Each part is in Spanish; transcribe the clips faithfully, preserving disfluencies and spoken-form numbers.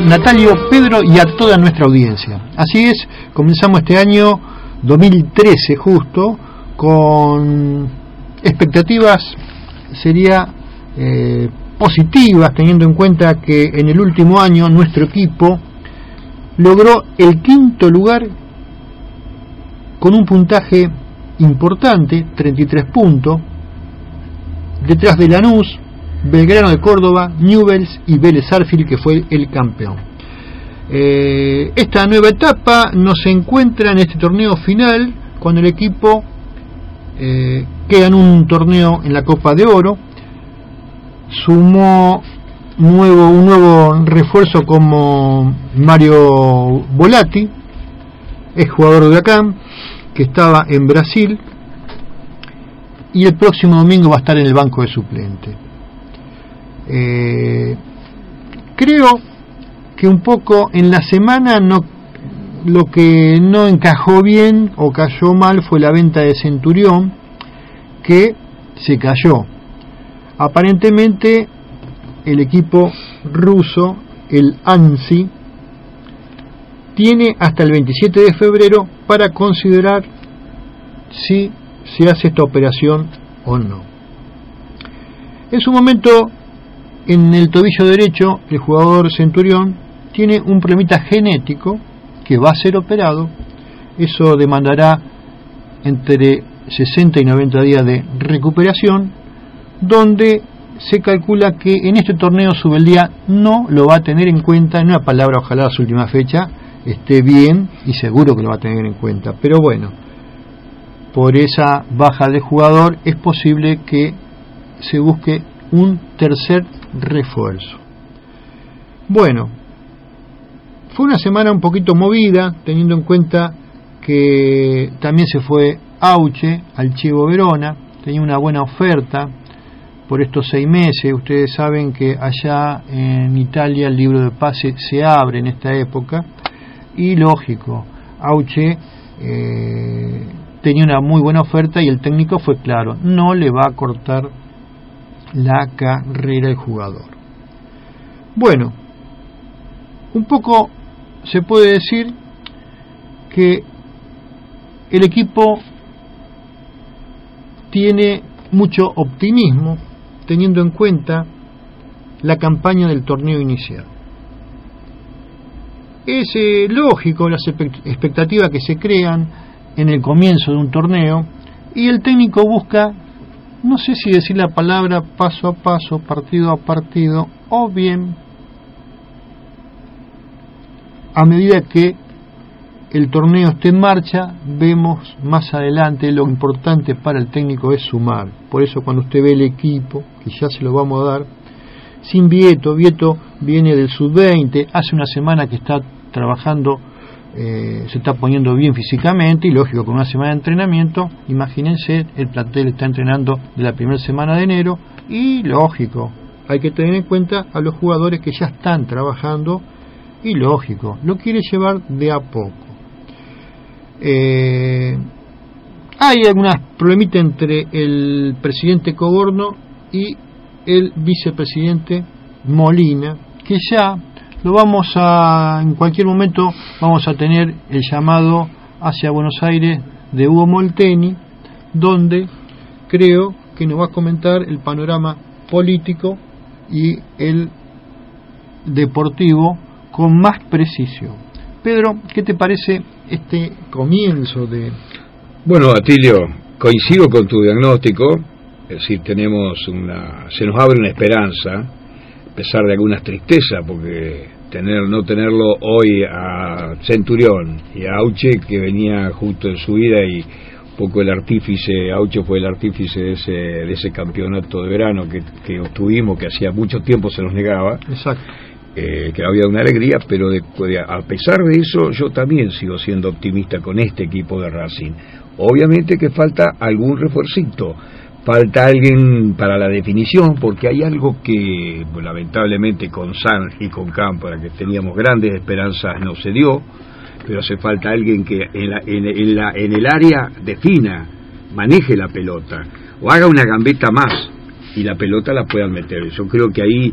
Natalio, Pedro y a toda nuestra audiencia. Así es, comenzamos este año dos mil trece justo con expectativas, sería eh, positivas, teniendo en cuenta que en el último año nuestro equipo logró el quinto lugar con un puntaje importante, treinta y tres puntos, detrás de Lanús, Belgrano de Córdoba, Newell's y Vélez Sarsfield, que fue el campeón. Eh, esta nueva etapa nos encuentra en este torneo final, cuando el equipo eh, queda en un torneo en la Copa de Oro, sumó nuevo, un nuevo refuerzo como Mario Volati, es jugador de Huracán, que estaba en Brasil, y el próximo domingo va a estar en el banco de suplente. Eh, creo que un poco en la semana no, lo que no encajó bien o cayó mal fue la venta de Centurión, que se cayó. Aparentemente el equipo ruso, el ANSI, tiene hasta el veintisiete de febrero para considerar si se hace esta operación o no. En su momento, en el tobillo derecho, el jugador Centurión tiene un problemita genético que va a ser operado. Eso demandará entre sesenta y noventa días de recuperación, donde se calcula que en este torneo Subeldía no lo va a tener en cuenta. En una palabra, ojalá su última fecha esté bien, y seguro que lo va a tener en cuenta, pero bueno, por esa baja de jugador es posible que se busque un tercer refuerzo. Bueno, fue una semana un poquito movida, teniendo en cuenta que también se fue Auche al Chievo Verona, tenía una buena oferta por estos seis meses. Ustedes saben que allá en Italia el libro de pase se abre en esta época, y lógico, Auche eh, tenía una muy buena oferta y el técnico fue claro, no le va a cortar la carrera al jugador. Bueno, un poco se puede decir que el equipo tiene mucho optimismo, teniendo en cuenta la campaña del torneo inicial. Es eh, lógico las expectativas que se crean en el comienzo de un torneo, y el técnico busca, no sé si decir la palabra paso a paso, partido a partido, o bien a medida que el torneo esté en marcha, vemos más adelante. Lo importante para el técnico es sumar. Por eso cuando usted ve el equipo, que ya se lo vamos a dar, sin Vieto, Vieto viene del sub veinte, hace una semana que está trabajando, eh, se está poniendo bien físicamente, y lógico, con una semana de entrenamiento, imagínense, el plantel está entrenando de la primera semana de enero, y lógico, hay que tener en cuenta a los jugadores que ya están trabajando, y lógico, lo quiere llevar de a poco. Eh, hay algunas problemitas entre el presidente Coborno y el vicepresidente Molina, que ya lo vamos a, en cualquier momento vamos a tener el llamado hacia Buenos Aires de Hugo Molteni, donde creo que nos va a comentar el panorama político y el deportivo con más precisión. Pedro, ¿qué te parece este comienzo de...? Bueno, Atilio, coincido con tu diagnóstico. Es decir, tenemos una, se nos abre una esperanza, a pesar de algunas tristezas, porque tener no tenerlo hoy a Centurión y a Auche, que venía justo en su vida, y un poco el artífice, Auche fue el artífice de ese, de ese campeonato de verano que, que obtuvimos, que hacía mucho tiempo se nos negaba. Exacto. Eh, que había una alegría, pero de, de, a pesar de eso, yo también sigo siendo optimista con este equipo de Racing. Obviamente que falta algún refuercito, falta alguien para la definición, porque hay algo que pues, lamentablemente con San y con Cámpora, que teníamos grandes esperanzas, no se dio, pero hace falta alguien que en, la, en, en, la, en el área defina, maneje la pelota, o haga una gambeta más y la pelota la puedan meter. Yo creo que ahí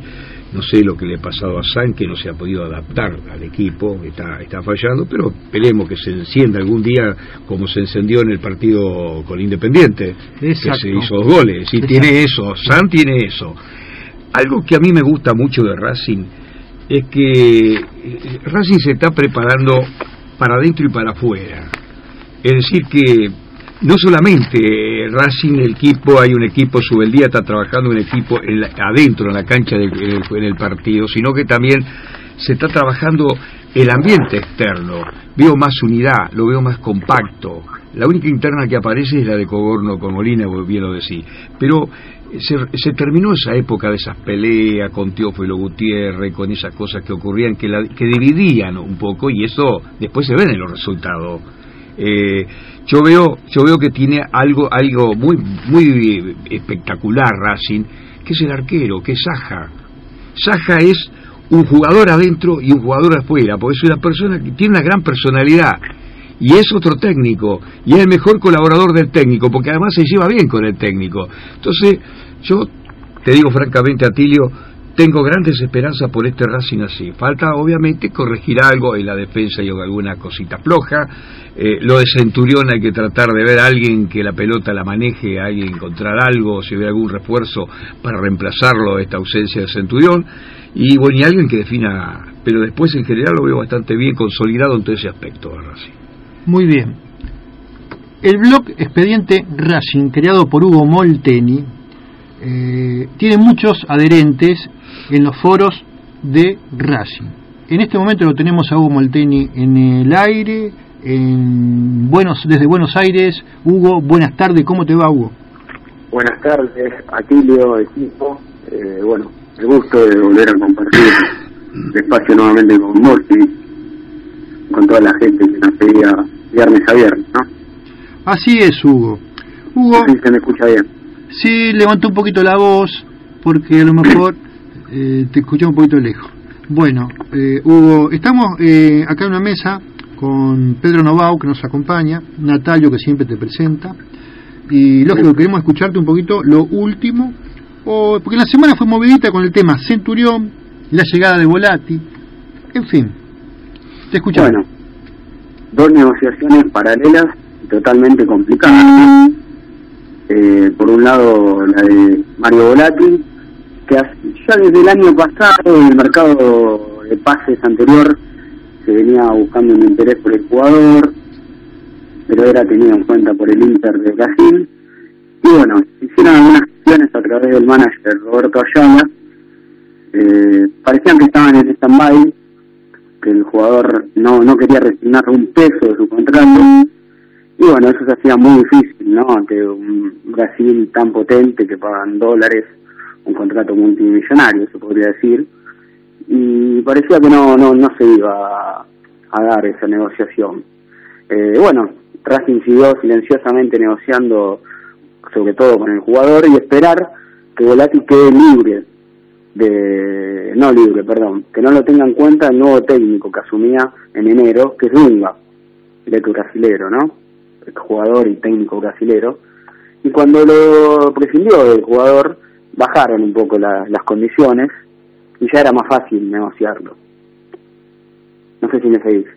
no sé lo que le ha pasado a San, que no se ha podido adaptar al equipo, está, está fallando, pero esperemos que se encienda algún día como se encendió en el partido con Independiente. Exacto. Que se hizo dos goles, y tiene eso, San tiene eso. Algo que a mí me gusta mucho de Racing es que Racing se está preparando para adentro y para afuera. Es decir que no solamente Racing, el equipo, hay un equipo, Subeldía está trabajando un equipo en la, adentro, en la cancha, de, en, el, en el partido, sino que también se está trabajando el ambiente externo. Veo más unidad, lo veo más compacto. La única interna que aparece es la de Coborno con Molina, bien lo decís. Pero se, se terminó esa época de esas peleas con Teófilo Gutiérrez, con esas cosas que ocurrían, que, la, que dividían un poco, y eso después se ven en los resultados. Eh, yo veo yo veo que tiene algo algo muy muy espectacular Racing, que es el arquero, que es Saja. Saja es un jugador adentro y un jugador afuera, porque es una persona que tiene una gran personalidad y es otro técnico, y es el mejor colaborador del técnico, porque además se lleva bien con el técnico. Entonces yo te digo francamente, Atilio, tengo grandes esperanzas por este Racing así. Falta obviamente corregir algo en la defensa y alguna cosita floja. Eh, lo de Centurión hay que tratar de ver a alguien que la pelota la maneje, a alguien encontrar algo, si ve algún refuerzo para reemplazarlo, esta ausencia de Centurión. Y bueno, y alguien que defina, pero después en general lo veo bastante bien consolidado en todo ese aspecto de Racing. Muy bien. El blog Expediente Racing, creado por Hugo Molteni, eh, tiene muchos adherentes en los foros de Racing. En este momento lo tenemos a Hugo Molteni en el aire, en Buenos, desde Buenos Aires. Hugo, buenas tardes, ¿cómo te va, Hugo? Buenas tardes, Atilio, equipo. Eh, bueno, el gusto de volver a compartir el espacio nuevamente con Molteni, con toda la gente que nos pedía viernes a viernes, ¿no? Así es, Hugo. Hugo, sí, se me escucha bien. Sí, levantó un poquito la voz, porque a lo mejor eh, te escuché un poquito lejos. Bueno, eh, Hugo, estamos eh, acá en una mesa con Pedro Novau, que nos acompaña, Natalio, que siempre te presenta, y lógico, queremos escucharte un poquito lo último, o, porque la semana fue movidita con el tema Centurión, la llegada de Volati, en fin, te escuchamos. Bueno, dos negociaciones paralelas y totalmente complicadas, ¿no? Eh, por un lado la de Mario Volati, que ya desde el año pasado, en el mercado de pases anterior, se venía buscando un interés por el jugador, pero era tenido en cuenta por el Inter de Brasil, y bueno, hicieron algunas gestiones a través del manager Roberto Ayala. Eh, parecían que estaban en stand-by, que el jugador no, no quería resignar un peso de su contrato, y bueno, eso se hacía muy difícil, ¿no? Ante un Brasil tan potente que pagan dólares, un contrato multimillonario, se podría decir, y parecía que no no no se iba a, a dar esa negociación. Eh, bueno, Racing siguió silenciosamente negociando, sobre todo con el jugador, y esperar que Volati quede libre, de no libre, perdón, que no lo tenga en cuenta el nuevo técnico que asumía en enero, que es Dunga, el ex brasilero, ¿no? Jugador y técnico brasilero, y cuando lo prescindió del jugador bajaron un poco la, las condiciones y ya era más fácil negociarlo. No sé si me seguís.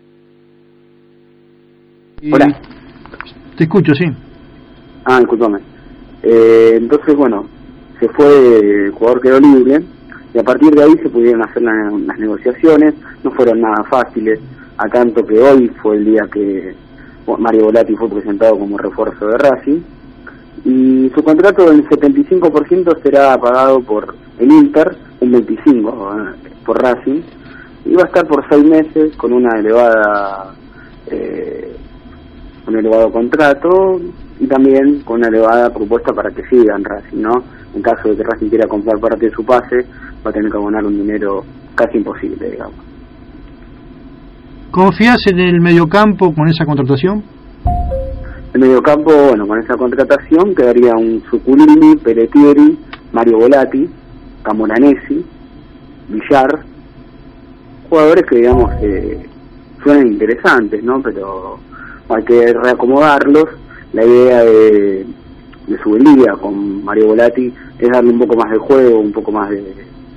Y... Hola. Te escucho, sí. Ah, discúlpame. Eh, entonces, bueno, se fue, el jugador quedó libre, y a partir de ahí se pudieron hacer la, las negociaciones. No fueron nada fáciles, a tanto que hoy fue el día que Mario Volati fue presentado como refuerzo de Racing, y su contrato del setenta y cinco por ciento será pagado por el Inter, un veinticinco por ciento por Racing, y va a estar por seis meses con una elevada eh, un elevado contrato, y también con una elevada propuesta para que siga en Racing, ¿no? En caso de que Racing quiera comprar parte de su pase, va a tener que abonar un dinero casi imposible, digamos. ¿Confías en el mediocampo con esa contratación? El mediocampo, bueno, con esa contratación quedaría un Zuculini, Peretieri, Mario Volati, Camoranesi, Villar, jugadores que digamos eh, suenan interesantes, ¿no? Pero hay que reacomodarlos. La idea de, de Subeldía con Mario Volati es darle un poco más de juego, un poco más de,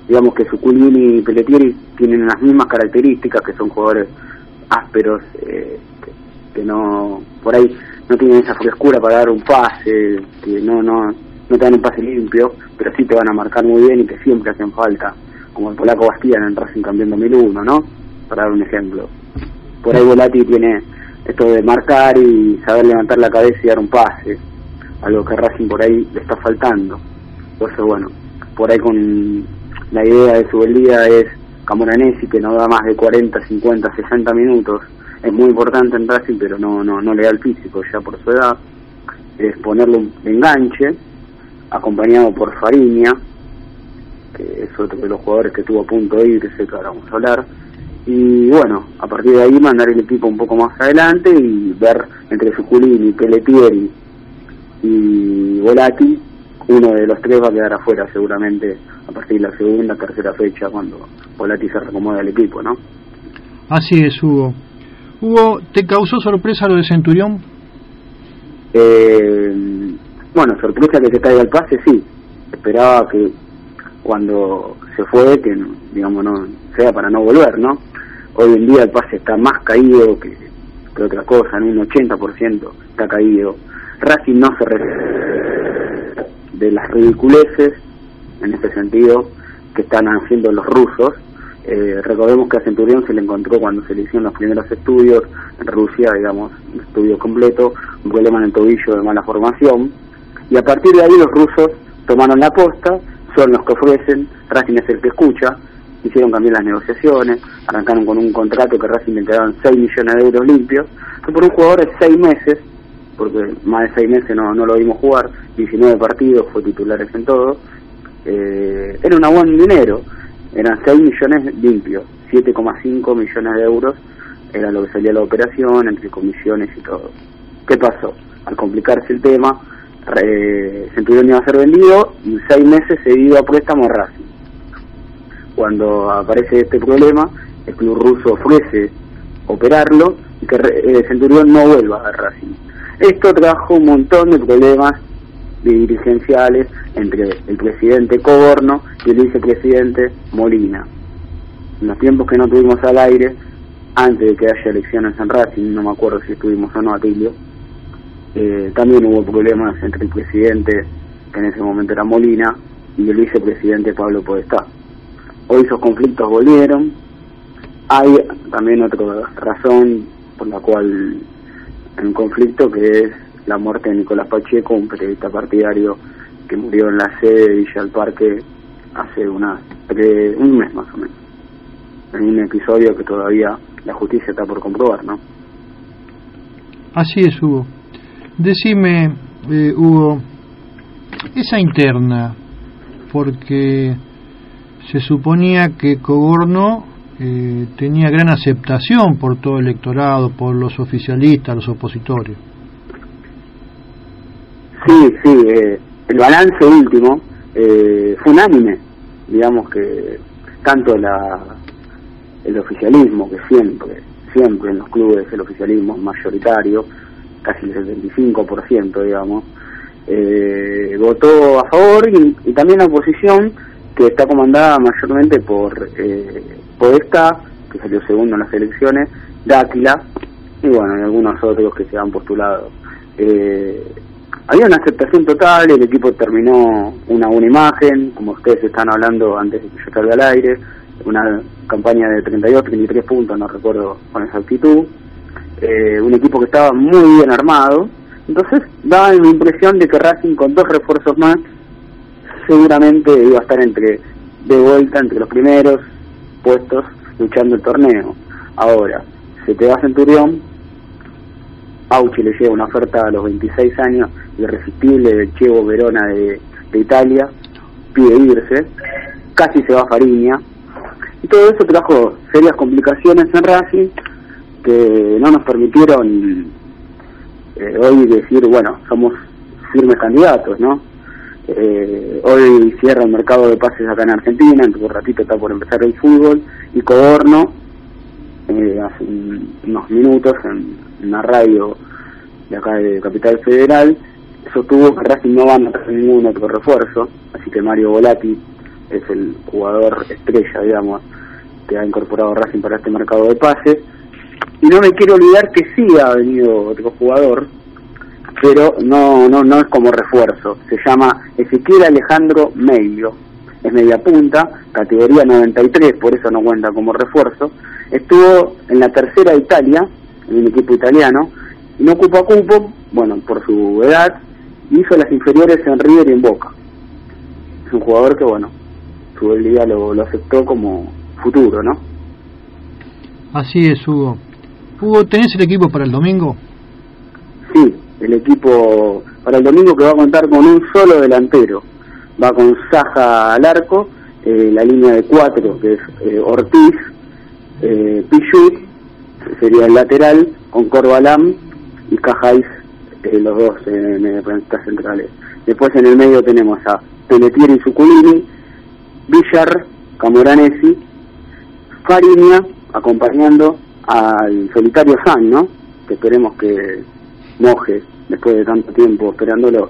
digamos que Zuculini y Pelletieri tienen las mismas características, que son jugadores ásperos, eh, que, que no, por ahí no tienen esa frescura para dar un pase, que no, no, no te dan un pase limpio, pero sí te van a marcar muy bien y que siempre hacen falta, como el polaco Bastián en Racing campeón dos mil uno, ¿no? Para dar un ejemplo. Por ahí Volati tiene esto de marcar y saber levantar la cabeza y dar un pase, algo que Racing por ahí le está faltando. Entonces, bueno, por ahí con la idea de Subeldía es Camoranesi, que no da más de cuarenta, cincuenta, sesenta minutos, es muy importante en Racing, pero no no no le da el físico ya por su edad, es ponerle un enganche, acompañado por Fariña, que es otro de los jugadores que estuvo a punto de irse, que ahora vamos a hablar, y bueno, a partir de ahí mandar el equipo un poco más adelante y ver entre Zuculini, Pelletieri y Volati, uno de los tres va a quedar afuera seguramente a partir de la segunda, tercera fecha, cuando Volati se reacomoda el equipo, ¿no? Así es, Hugo. Hugo, ¿te causó sorpresa lo de Centurión? Eh, bueno, sorpresa que se caiga el pase, sí. Esperaba que cuando se fue, que digamos no sea para no volver, ¿no? Hoy en día el pase está más caído que, que otra cosa, en un ochenta por ciento está caído. Racing no se re... de las ridiculeces, en este sentido, que están haciendo los rusos. Eh, recordemos que a Centurión se le encontró cuando se le hicieron los primeros estudios en Rusia, digamos, un estudio completo, un problema en el tobillo de mala formación, y a partir de ahí los rusos tomaron la posta, son los que ofrecen, Racing es el que escucha, hicieron cambiar las negociaciones, arrancaron con un contrato que Racing le entregaron seis millones de euros limpios, que por un jugador es seis meses, porque más de seis meses no, no lo vimos jugar, diecinueve partidos, fue titulares en todo, eh, era un buen dinero, eran seis millones limpios, siete coma cinco millones de euros era lo que salía la operación, entre comisiones y todo. ¿Qué pasó? Al complicarse el tema, eh, Centurión iba a ser vendido y en seis meses se dio a préstamo a Racing. Cuando aparece este problema, el club ruso ofrece operarlo y que eh, Centurión no vuelva a Racing. Esto trajo un montón de problemas dirigenciales entre el presidente Coborno y el vicepresidente Molina. En los tiempos que no tuvimos al aire, antes de que haya elecciones en Racing, no me acuerdo si estuvimos o no, Atilio, eh, también hubo problemas entre el presidente, que en ese momento era Molina, y el vicepresidente Pablo Podestá. Hoy esos conflictos volvieron. Hay también otra razón por la cual hay un conflicto, que es la muerte de Nicolás Pacheco, un periodista partidario que murió en la sede de Villa del Parque hace una, tre, un mes más o menos, en un episodio que todavía la justicia está por comprobar, ¿no? Así es, Hugo. Decime, eh, Hugo, esa interna, porque se suponía que Coborno eh, tenía gran aceptación por todo el electorado, por los oficialistas, los opositores. Sí, sí, eh, el balance último eh, fue unánime, digamos que tanto la el oficialismo, que siempre, siempre en los clubes el oficialismo es mayoritario, casi el setenta y cinco por ciento, digamos, eh, votó a favor, y, y también la oposición, que está comandada mayormente por eh, Podestá, que salió segundo en las elecciones, Dáquila, y bueno, y algunos otros que se han postulado. Eh, había una aceptación total, el equipo terminó una buena imagen, como ustedes están hablando antes de que yo salga al aire, una campaña de treinta y dos, treinta y tres puntos, no recuerdo con exactitud, eh, un equipo que estaba muy bien armado, entonces daba la impresión de que Racing con dos refuerzos más seguramente iba a estar entre de vuelta entre los primeros puestos luchando el torneo. Ahora, se te va Centurión, Auchi le llega una oferta a los veintiséis años irresistible del Chievo Verona de, de Italia, pide irse, casi se va Fariña, y todo eso trajo serias complicaciones en Racing que no nos permitieron eh, hoy decir, bueno, somos firmes candidatos, ¿no? Eh, hoy cierra el mercado de pases acá en Argentina, en un ratito está por empezar el fútbol, y Coborno eh, hace un, unos minutos en una radio de acá de Capital Federal sostuvo que Racing no va a meter ningún otro refuerzo, así que Mario Volati es el jugador estrella, digamos, que ha incorporado Racing para este mercado de pases. Y no me quiero olvidar que sí ha venido otro jugador, pero no no no es como refuerzo. Se llama Ezequiel Alejandro Meglio, es media punta, categoría noventa y tres, por eso no cuenta como refuerzo. Estuvo en la tercera de Italia, en un equipo italiano, y no ocupa cupo, bueno, por su edad, hizo las inferiores en River y en Boca. Es un jugador que, bueno, su liga lo, lo aceptó como futuro, ¿no? Así es, Hugo. Hugo, ¿tenés el equipo para el domingo? Sí, el equipo para el domingo, que va a contar con un solo delantero. Va con Saja al arco, eh, la línea de cuatro, que es eh, Ortiz, eh, Pichut, sería el lateral, con Corbalán y Cajáis, eh, los dos eh, mediocampistas centrales. Después en el medio tenemos a Pelletier y Zuculini, Villar, Camoranesi, Fariña, acompañando al solitario San, ¿no? Que esperemos que moje después de tanto tiempo esperándolo.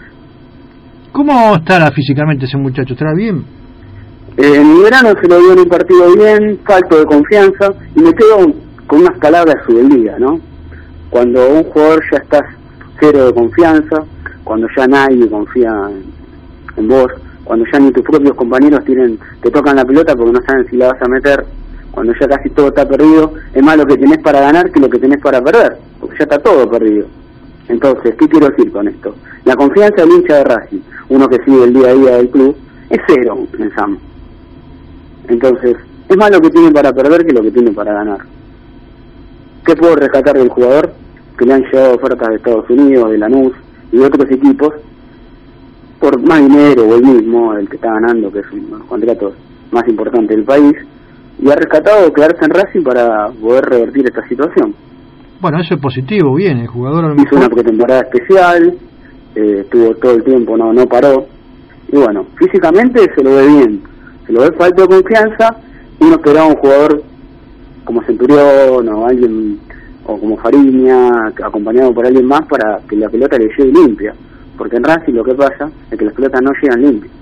¿Cómo estará físicamente ese muchacho? ¿Estará bien? Eh, en mi verano se lo dio en un partido bien, falto de confianza, y me quedo con unas palabras su del día, ¿no? Cuando un jugador ya está cero de confianza, cuando ya nadie confía en, en vos, cuando ya ni tus propios compañeros tienen te tocan la pelota porque no saben si la vas a meter, cuando ya casi todo está perdido, es más lo que tenés para ganar que lo que tenés para perder, porque ya está todo perdido. Entonces, ¿qué quiero decir con esto? La confianza del hincha de Racing, uno que sigue el día a día del club, es cero en Sam. Entonces, es más lo que tiene para perder que lo que tiene para ganar. ¿Qué puedo rescatar del jugador? Que le han llegado ofertas de Estados Unidos, de Lanús y de otros equipos, por más dinero, o el mismo, el que está ganando, que es uno de los contratos más importantes del país, y ha rescatado quedarse en Racing para poder revertir esta situación. Bueno, eso es positivo, bien, el jugador a lo hizo mejor... una pretemporada especial, eh, estuvo todo el tiempo, no no paró, y bueno, físicamente se lo ve bien, se lo ve falta de confianza. Uno esperaba un jugador como Centurión o alguien, o como Fariña, acompañado por alguien más, para que la pelota le llegue limpia, porque en Racing lo que pasa es que las pelotas no llegan limpias.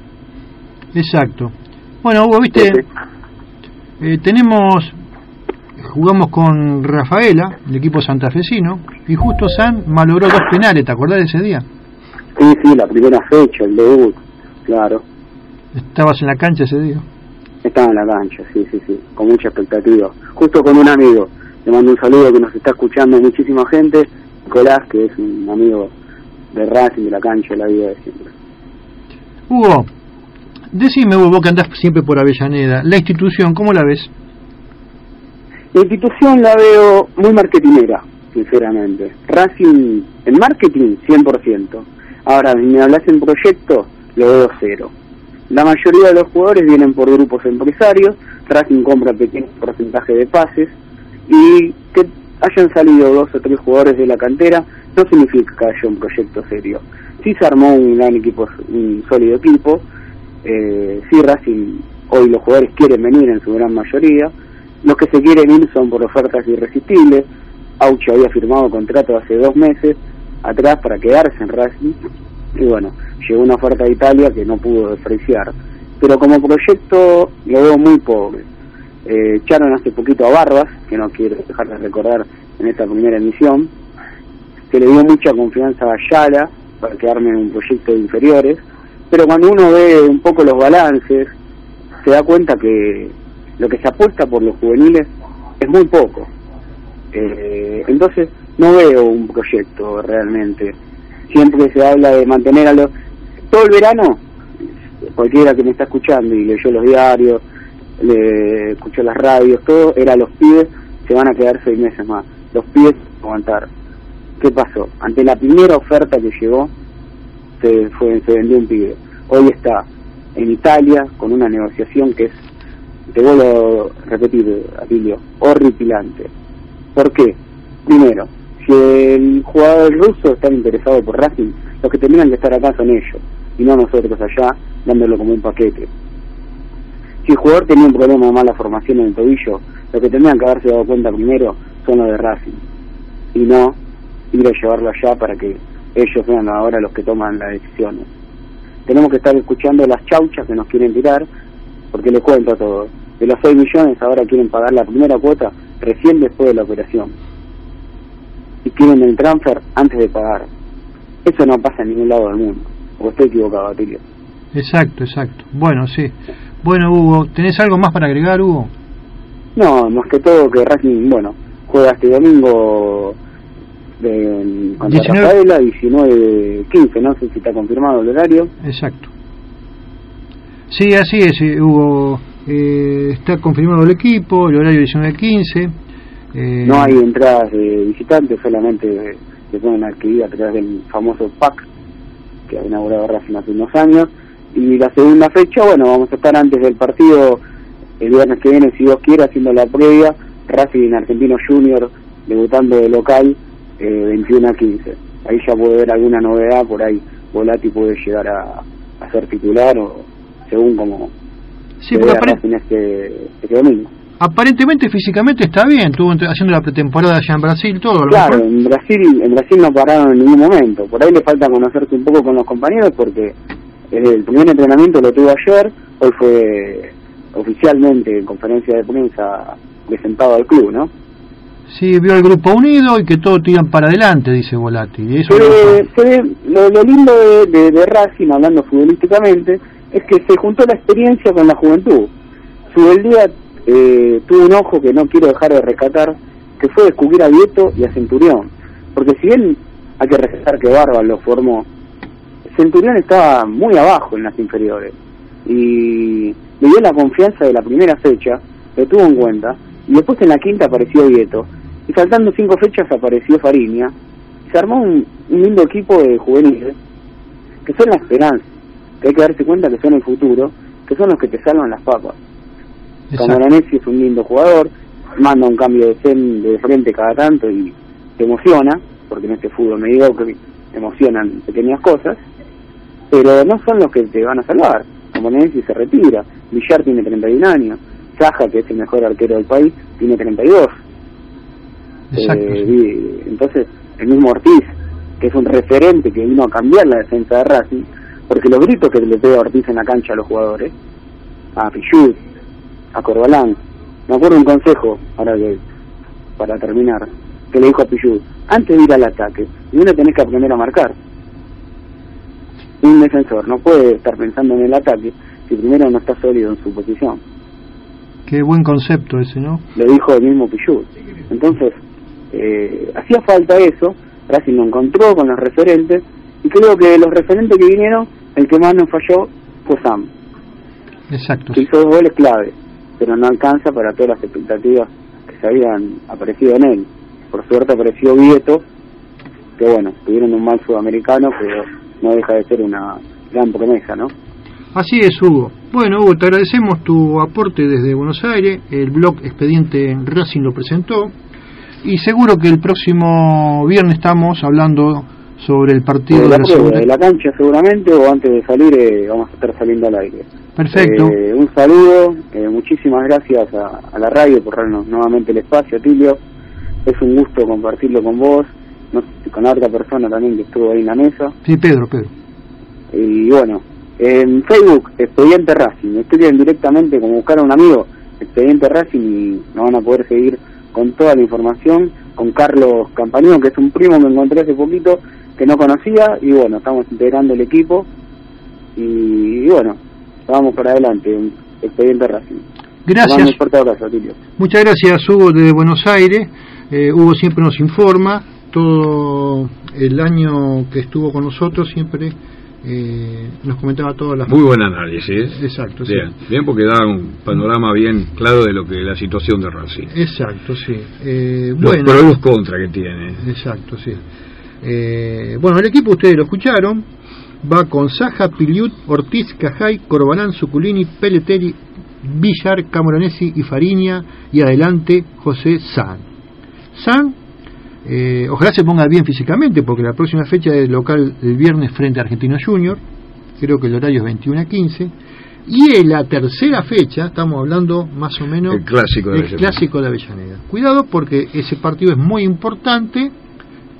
Exacto. Bueno, Hugo, viste, Entonces, eh, tenemos... Jugamos con Rafaela, el equipo santafesino, y justo San malogró dos penales, ¿te acordás de ese día? sí, sí, la primera fecha, el debut, claro. ¿Estabas en la cancha ese día? Estaba en la cancha, sí, sí, sí, con mucha expectativa. Justo con un amigo, le mando un saludo, que nos está escuchando muchísima gente, Nicolás, que es un amigo de Racing, de la cancha, de la vida de siempre. Hugo, decime, Hugo, vos que andás siempre por Avellaneda, la institución, ¿cómo la ves? La institución la veo muy marketinera, sinceramente. Racing, en marketing, cien por ciento. Ahora, si me hablas en proyecto, lo veo cero. La mayoría de los jugadores vienen por grupos empresarios, Racing compra pequeños porcentajes de pases, y que hayan salido dos o tres jugadores de la cantera no significa que haya un proyecto serio. Sí se armó un gran equipo, un sólido equipo, eh, sí Racing, hoy los jugadores quieren venir en su gran mayoría. Los que se quieren ir son por ofertas irresistibles. Auchi había firmado contrato hace dos meses atrás para quedarse en Racing, y bueno, llegó una oferta de Italia que no pudo despreciar, pero como proyecto lo veo muy pobre. Eh, echaron hace poquito a Barbas, que no quiero dejar de recordar en esta primera emisión, se le dio mucha confianza a Ayala para quedarme en un proyecto de inferiores, pero cuando uno ve un poco los balances, se da cuenta que lo que se apuesta por los juveniles es muy poco. Eh, entonces no veo un proyecto realmente. Siempre se habla de mantener a los... Todo el verano, cualquiera que me está escuchando y leyó los diarios, le escuchó las radios, todo, era los pibes, se van a quedar seis meses más. Los pibes aguantar. ¿Qué pasó? Ante la primera oferta que llegó, se, fue, se vendió un pibe. Hoy está en Italia con una negociación que es, te vuelvo a repetir, Atilio, horripilante. ¿Por qué? Primero, si el jugador ruso está interesado por Racing, los que tendrían que estar acá son ellos, y no nosotros allá, dándolo como un paquete. Si el jugador tenía un problema de mala formación en el tobillo, los que tendrían que haberse dado cuenta primero son los de Racing, y no ir a llevarlo allá para que ellos sean ahora los que toman las decisiones. tenemos que estar escuchando las chauchas que nos quieren tirar, porque les cuento todo. De los seis millones ahora quieren pagar la primera cuota recién después de la operación. Y quieren el transfer antes de pagar. Eso no pasa en ningún lado del mundo. O estoy equivocado, Atilio. Exacto, exacto. Bueno, sí. Bueno, Hugo, ¿tenés algo más para agregar, Hugo? No, más que todo que Racing, bueno, juega este domingo de, contra diecinueve Rafaela, diecinueve quince, no sé si está confirmado el horario. Exacto. Sí, así es, Hugo. Eh, está confirmado el equipo, el horario diecinueve quince. Eh... No hay entradas de visitantes, solamente se pueden adquirir a través del famoso P A C que ha inaugurado Racing hace unos años. Y la segunda fecha, bueno, vamos a estar antes del partido el viernes que viene, si Dios quiere, haciendo la previa. Racing Argentino Junior debutando de local, eh, veintiuno a quince. Ahí ya puede haber alguna novedad, por ahí Volati puede llegar a, a ser titular, o según como sí, porque apare... Racing este, este domingo. Aparentemente físicamente está bien, estuvo haciendo la pretemporada allá en Brasil, todo. Claro, mejor. en Brasil, en Brasil no pararon en ningún momento. Por ahí le falta conocerse un poco con los compañeros, porque el primer entrenamiento lo tuvo ayer, hoy fue oficialmente en conferencia de prensa presentado al club, ¿no? Sí, vio el grupo unido y que todos tiran para adelante, dice Volati. Y eso se ve, lo... Se ve, lo, lo lindo de, de, de Racing, hablando futbolísticamente, es que se juntó la experiencia con la juventud. Subeldía eh, tuvo un ojo que no quiero dejar de rescatar, que fue descubrir a Vieto y a Centurión. Porque si bien hay que rescatar que Barba lo formó, Centurión estaba muy abajo en las inferiores. Y le dio la confianza de la primera fecha, lo tuvo en cuenta, y después en la quinta apareció Vieto, y faltando cinco fechas apareció Fariña, y se armó un, un lindo equipo de juveniles, que son la esperanza, que hay que darse cuenta que son el futuro, que son los que te salvan las papas. Camoranesi es un lindo jugador, manda un cambio de, zen, de frente cada tanto y te emociona, porque en este fútbol mediocre te emocionan pequeñas cosas, pero no son los que te van a salvar. Camoranesi se retira, Villar tiene treinta y un años, Saja, que es el mejor arquero del país, tiene treinta y dos. Exacto, eh, sí. y, entonces, el mismo Ortiz, que es un referente que vino a cambiar la defensa de Racing, porque los gritos que le pega Ortiz en la cancha a los jugadores, a Pichut, a Corbalán, me acuerdo un consejo, ahora que, para terminar, que le dijo a Pichut, antes de ir al ataque, uno tenés que aprender a marcar. Un defensor no puede estar pensando en el ataque si primero no está sólido en su posición. Qué buen concepto ese, ¿no? Lo dijo el mismo Pichut. Entonces, eh, hacía falta eso, Racing lo encontró con los referentes, y creo que de los referentes que vinieron, el que más nos falló fue Sam. Exacto. Que hizo dos goles clave, pero no alcanza para todas las expectativas que se habían aparecido en él. Por suerte apareció Vieto, que bueno, tuvieron un mal sudamericano, pero no deja de ser una gran promesa, ¿no? Así es, Hugo. Bueno, Hugo, te agradecemos tu aporte desde Buenos Aires. El blog Expediente Racing lo presentó. Y seguro que el próximo viernes estamos hablando sobre el partido de la, de la, prueba, de la cancha seguramente, o antes de salir eh, vamos a estar saliendo al aire. Perfecto. Eh, un saludo, eh, muchísimas gracias a, a la radio por darnos nuevamente el espacio, Tilio. Es un gusto compartirlo con vos, no sé, con otra persona también que estuvo ahí en la mesa. Sí, Pedro, Pedro. Y bueno, en Facebook, Expediente Racing, escriben directamente como buscar a un amigo, Expediente Racing, y nos van a poder seguir con toda la información, con Carlos Campañón, que es un primo que encontré hace poquito, que no conocía, y bueno, estamos integrando el equipo, y, y bueno, vamos para adelante, Expediente Racing. Gracias. Un fuerte abrazo, Tilio. Muchas gracias, Hugo, desde Buenos Aires. Eh, Hugo siempre nos informa, todo el año que estuvo con nosotros siempre eh, nos comentaba todas las... Muy buen análisis. Exacto, bien, sí. Bien, porque da un panorama bien claro de lo que la situación de Racing. Exacto, sí. Eh, los bueno, pros y los contras que tiene. Exacto, sí. Eh, bueno, el equipo ustedes lo escucharon, va con Saja, Piliut, Ortiz, Cajay, Corbalán, Suculini, Pelleteri, Villar, Camoranesi y Fariña, y adelante José San. San, eh, ojalá se ponga bien físicamente, porque la próxima fecha es local el viernes frente a Argentino Junior, creo que el horario es veintiuno a quince, y en la tercera fecha estamos hablando más o menos el clásico de del Avellaneda. clásico de Avellaneda. Cuidado porque ese partido es muy importante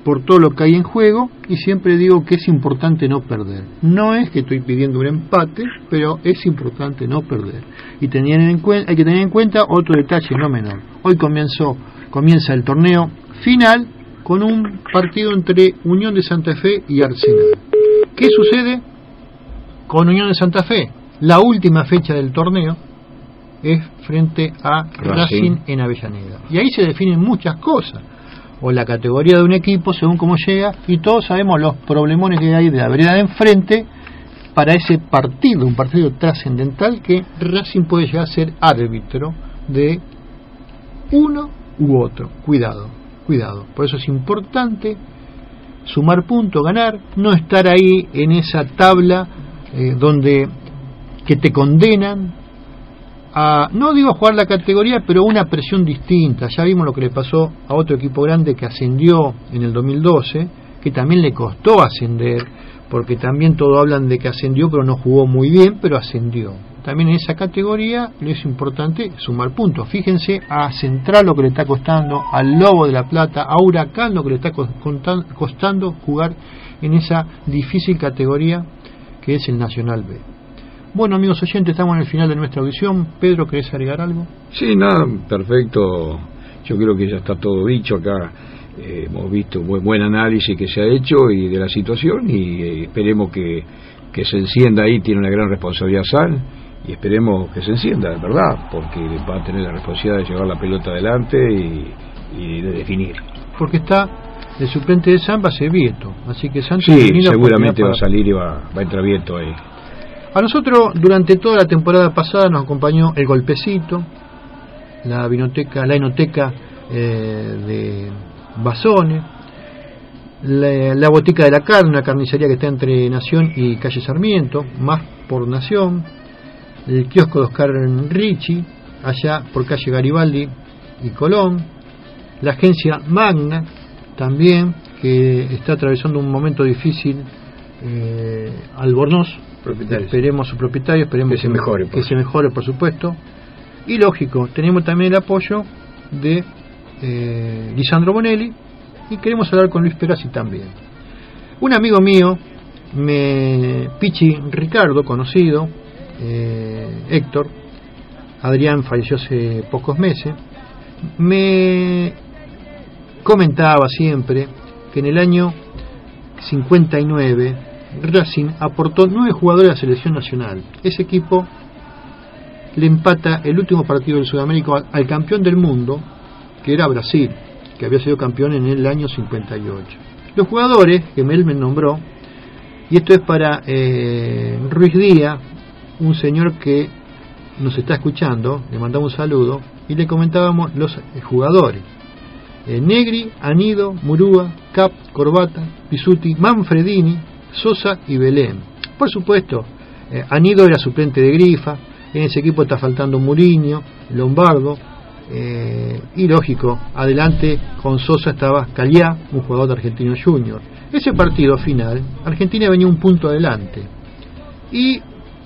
por todo lo que hay en juego, y siempre digo que es importante no perder. No es que estoy pidiendo un empate, pero es importante no perder. Y tener en cuenta, hay que tener en cuenta otro detalle no menor. Hoy comenzó, comienza el torneo final con un partido entre Unión de Santa Fe y Arsenal. ¿Qué sucede con Unión de Santa Fe? La última fecha del torneo es frente a Racing, Racing en Avellaneda. Y ahí se definen muchas cosas, o la categoría de un equipo según cómo llega, y todos sabemos los problemones que hay de la vereda de enfrente para ese partido, un partido trascendental que Racing puede llegar a ser árbitro de uno u otro. Cuidado, cuidado. Por eso es importante sumar puntos, ganar, no estar ahí en esa tabla eh, donde que te condenan a, no digo jugar la categoría, pero una presión distinta. Ya vimos lo que le pasó a otro equipo grande que ascendió en el dos mil doce, que también le costó ascender, porque también todos hablan de que ascendió, pero no jugó muy bien, pero ascendió. También en esa categoría es importante sumar puntos. Fíjense a Central lo que le está costando, al Lobo de la Plata, a Huracán lo que le está costando jugar en esa difícil categoría que es el Nacional B. Bueno, amigos oyentes, estamos en el final de nuestra audición. Pedro, ¿querés agregar algo? Sí, nada, perfecto. Yo creo que ya está todo dicho acá. Eh, hemos visto un buen, buen análisis que se ha hecho y de la situación, y eh, esperemos que, que se encienda ahí. Tiene una gran responsabilidad Sal, y esperemos que se encienda, de verdad, porque va a tener la responsabilidad de llevar la pelota adelante y, y de definir. Porque está el suplente de San, va a ser Vieto, así que Santos sí, seguramente va a salir y va, va a entrar Vieto ahí. A nosotros durante toda la temporada pasada nos acompañó el Golpecito, la vinoteca, la enoteca eh, de Basones, la, la Botica de la Carne, una carnicería que está entre Nación y Calle Sarmiento, más por Nación, el kiosco de Oscar Ricci, allá por Calle Garibaldi y Colón, la agencia Magna, también, que está atravesando un momento difícil, eh, Albornoz, esperemos su propietario, esperemos que se mejore, que se mejore, por supuesto. Y lógico, tenemos también el apoyo de eh, Lisandro Bonelli, y queremos hablar con Luis Perazzi también. Un amigo mío, me Pichi Ricardo, conocido, eh, Héctor, Adrián falleció hace pocos meses, me comentaba siempre que en el año cincuenta y nueve Racing aportó nueve jugadores a la selección nacional. Ese equipo le empata el último partido del Sudamérica al, al campeón del mundo, que era Brasil, que había sido campeón en el año cincuenta y ocho. Los jugadores que él me nombró, y esto es para eh, Ruiz Díaz, un señor que nos está escuchando, le mandamos un saludo, y le comentábamos los jugadores: eh, Negri, Anido, Murúa, Cap, Corbata, Pisuti, Manfredini, Sosa y Belén. Por supuesto, eh, Anido era suplente de Grifa, en ese equipo está faltando Muriño, Lombardo, eh, y lógico, adelante con Sosa estaba Caliá, un jugador de Argentino Junior. Ese partido final, Argentina venía un punto adelante, y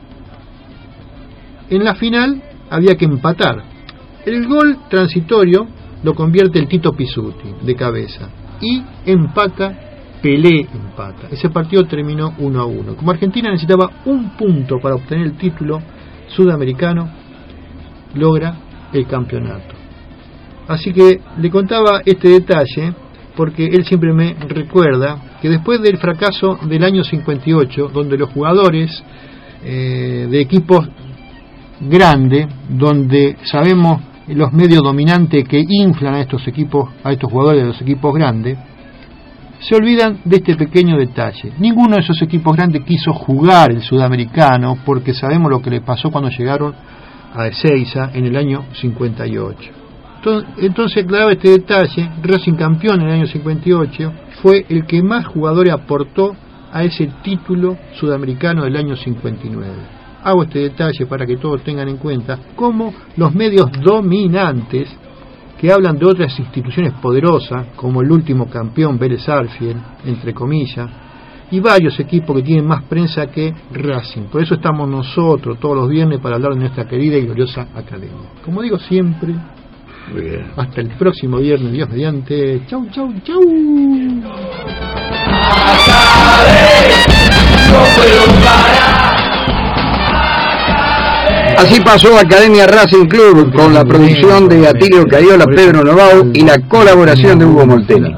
en la final había que empatar. El gol transitorio lo convierte el Tito Pisuti de cabeza, y empata Pelé, empata. Ese partido terminó uno a uno. Como Argentina necesitaba un punto para obtener el título sudamericano, logra el campeonato. Así que le contaba este detalle porque él siempre me recuerda que después del fracaso del año cincuenta y ocho, donde los jugadores eh, de equipos grandes, donde sabemos los medios dominantes que inflan a estos equipos, a estos jugadores de los equipos grandes, se olvidan de este pequeño detalle. Ninguno de esos equipos grandes quiso jugar el sudamericano, porque sabemos lo que le pasó cuando llegaron a Ezeiza en el año cincuenta y ocho. Entonces, aclaraba este detalle, Racing campeón en el año cincuenta y ocho fue el que más jugadores aportó a ese título sudamericano del año cincuenta y nueve. Hago este detalle para que todos tengan en cuenta cómo los medios dominantes, que hablan de otras instituciones poderosas, como el último campeón Vélez Sarsfield, entre comillas, y varios equipos que tienen más prensa que Racing. Por eso estamos nosotros todos los viernes para hablar de nuestra querida y gloriosa academia. Como digo siempre, Bien. Hasta el próximo viernes, Dios mediante. Chau, chau, chau. Así pasó Academia Racing Club con la producción de Atilio Cayola, Pedro Novau y la colaboración de Hugo Molteni.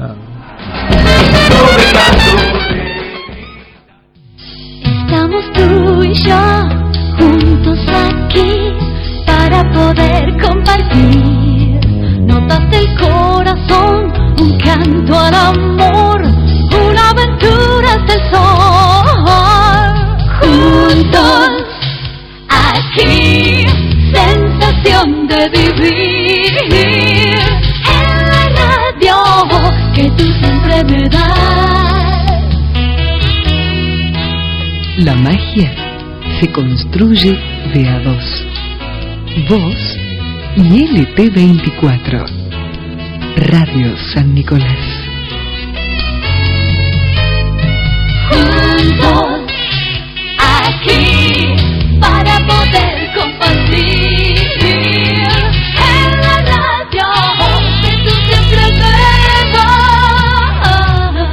Estamos tú y yo juntos aquí para poder compartir notas del corazón, un canto al amor, una aventura hasta el sol. Juntos aquí, sensación de vivir en la radio que tú siempre me das. La magia se construye de a dos. Vos y L T veinticuatro. Radio San Nicolás. Juntos aquí para poder compartir en la radio que tú siempre me das.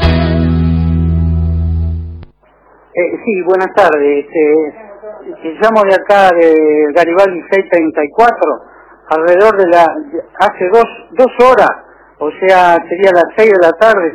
Eh, sí, buenas tardes. Este, te llamo de acá de Garibaldi seiscientos treinta y cuatro, alrededor de la, hace dos, dos horas, o sea, sería las seis de la tarde,